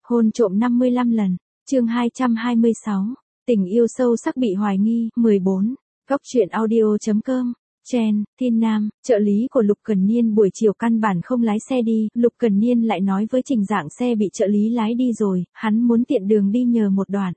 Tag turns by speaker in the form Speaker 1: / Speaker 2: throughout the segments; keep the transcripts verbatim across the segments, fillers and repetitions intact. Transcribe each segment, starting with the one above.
Speaker 1: Hôn trộm năm mươi lăm lần. Chương hai trăm hai mươi sáu. Tình yêu sâu sắc bị hoài nghi. mười bốn. Góc truyện audio.com. Chen, Thiên Nam, trợ lý của Lục Cần Niên buổi chiều căn bản không lái xe đi, Lục Cần Niên lại nói với Trình Dạng xe bị trợ lý lái đi rồi, hắn muốn tiện đường đi nhờ một đoạn.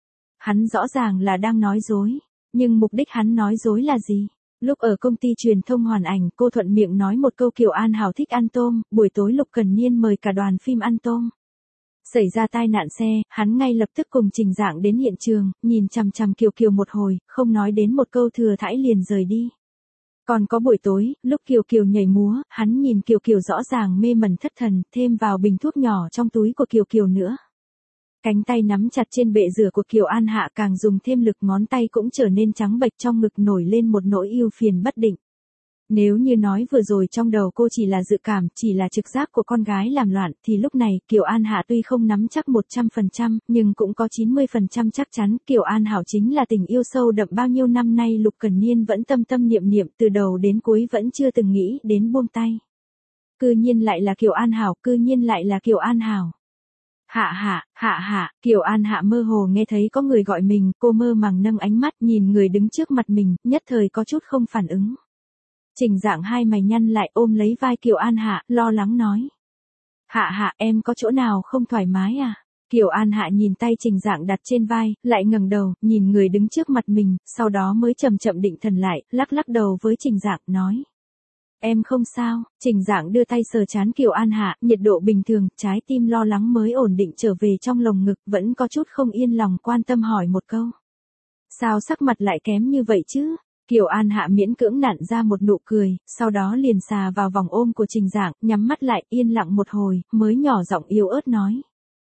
Speaker 1: Hắn rõ ràng là đang nói dối, nhưng mục đích hắn nói dối là gì? Lúc ở công ty truyền thông Hoàn Ảnh, cô thuận miệng nói một câu Kiều An Hảo thích ăn tôm, buổi tối Lục Cần Niên mời cả đoàn phim ăn tôm. Xảy ra tai nạn xe, hắn ngay lập tức cùng Trình Dạng đến hiện trường, nhìn chằm chằm Kiều Kiều một hồi, không nói đến một câu thừa thãi liền rời đi. Còn có buổi tối, lúc Kiều Kiều nhảy múa, hắn nhìn Kiều Kiều rõ ràng mê mẩn thất thần, thêm vào bình thuốc nhỏ trong túi của Kiều Kiều nữa. Cánh tay nắm chặt trên bệ rửa của Kiều An Hạ càng dùng thêm lực, ngón tay cũng trở nên trắng bệch, trong ngực nổi lên một nỗi ưu phiền bất định. Nếu như nói vừa rồi trong đầu cô chỉ là dự cảm, chỉ là trực giác của con gái làm loạn, thì lúc này Kiều An Hạ tuy không nắm chắc một trăm phần trăm, nhưng cũng có chín mươi phần trăm chắc chắn Kiều An Hảo chính là tình yêu sâu đậm bao nhiêu năm nay Lục Cần Niên vẫn tâm tâm niệm niệm, từ đầu đến cuối vẫn chưa từng nghĩ đến buông tay. Cư nhiên lại là Kiều An Hảo, cư nhiên lại là Kiều An Hảo. Hạ hạ, hạ hạ, Kiều An Hạ mơ hồ nghe thấy có người gọi mình, cô mơ màng nâng ánh mắt nhìn người đứng trước mặt mình, nhất thời có chút không phản ứng. Trình Dạng hai mày nhăn lại ôm lấy vai Kiều An Hạ, lo lắng nói. Hạ hạ, em có chỗ nào không thoải mái à? Kiều An Hạ nhìn tay Trình Dạng đặt trên vai, lại ngẩng đầu, nhìn người đứng trước mặt mình, sau đó mới chậm chậm định thần lại, lắc lắc đầu với Trình Dạng, nói. Em không sao. Trình Dạng đưa tay sờ trán Kiều An Hạ, nhiệt độ bình thường, trái tim lo lắng mới ổn định trở về trong lồng ngực, vẫn có chút không yên lòng quan tâm hỏi một câu. Sao sắc mặt lại kém như vậy chứ? Kiều An Hạ miễn cưỡng nặn ra một nụ cười, sau đó liền xà vào vòng ôm của Trình Dạng, nhắm mắt lại, yên lặng một hồi, mới nhỏ giọng yếu ớt nói.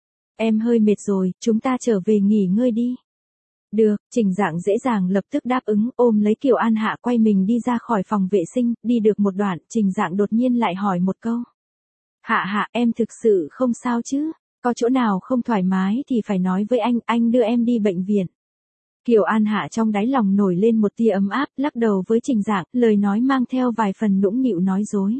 Speaker 1: Em hơi mệt rồi, chúng ta trở về nghỉ ngơi đi. Được, Trình Dạng dễ dàng lập tức đáp ứng, ôm lấy Kiều An Hạ quay mình đi ra khỏi phòng vệ sinh, đi được một đoạn, Trình Dạng đột nhiên lại hỏi một câu. Hạ hạ, em thực sự không sao chứ? Có chỗ nào không thoải mái thì phải nói với anh, anh đưa em đi bệnh viện. Kiều An Hạ trong đáy lòng nổi lên một tia ấm áp, lắc đầu với Trình Dạng, lời nói mang theo vài phần nũng nịu nói dối.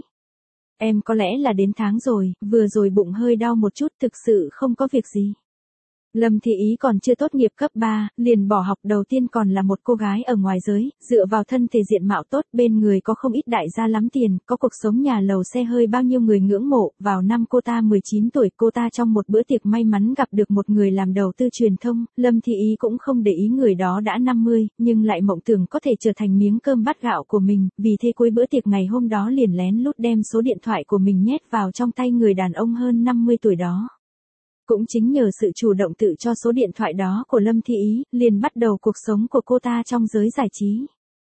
Speaker 1: Em có lẽ là đến tháng rồi, vừa rồi bụng hơi đau một chút, thực sự không có việc gì. Lâm Thị Ý còn chưa tốt nghiệp cấp ba, liền bỏ học, đầu tiên còn là một cô gái ở ngoài giới, dựa vào thân thể diện mạo tốt, bên người có không ít đại gia lắm tiền, có cuộc sống nhà lầu xe hơi bao nhiêu người ngưỡng mộ. Vào năm cô ta mười chín tuổi, cô ta trong một bữa tiệc may mắn gặp được một người làm đầu tư truyền thông, Lâm Thị Ý cũng không để ý người đó đã năm mươi, nhưng lại mộng tưởng có thể trở thành miếng cơm bát gạo của mình, vì thế cuối bữa tiệc ngày hôm đó liền lén lút đem số điện thoại của mình nhét vào trong tay người đàn ông hơn năm mươi tuổi đó. Cũng chính nhờ sự chủ động tự cho số điện thoại đó của Lâm Thị Ý, liền bắt đầu cuộc sống của cô ta trong giới giải trí.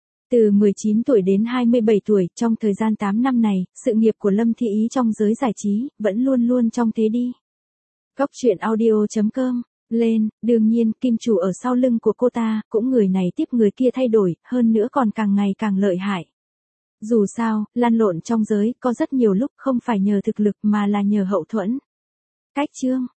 Speaker 1: Từ mười chín tuổi đến hai mươi bảy tuổi, trong thời gian tám năm này, sự nghiệp của Lâm Thị Ý trong giới giải trí, vẫn luôn luôn trong thế đi. Góc truyện audio.com, lên, đương nhiên, kim chủ ở sau lưng của cô ta, cũng người này tiếp người kia thay đổi, hơn nữa còn càng ngày càng lợi hại. Dù sao, lăn lộn trong giới, có rất nhiều lúc không phải nhờ thực lực mà là nhờ hậu thuẫn. Cách chương.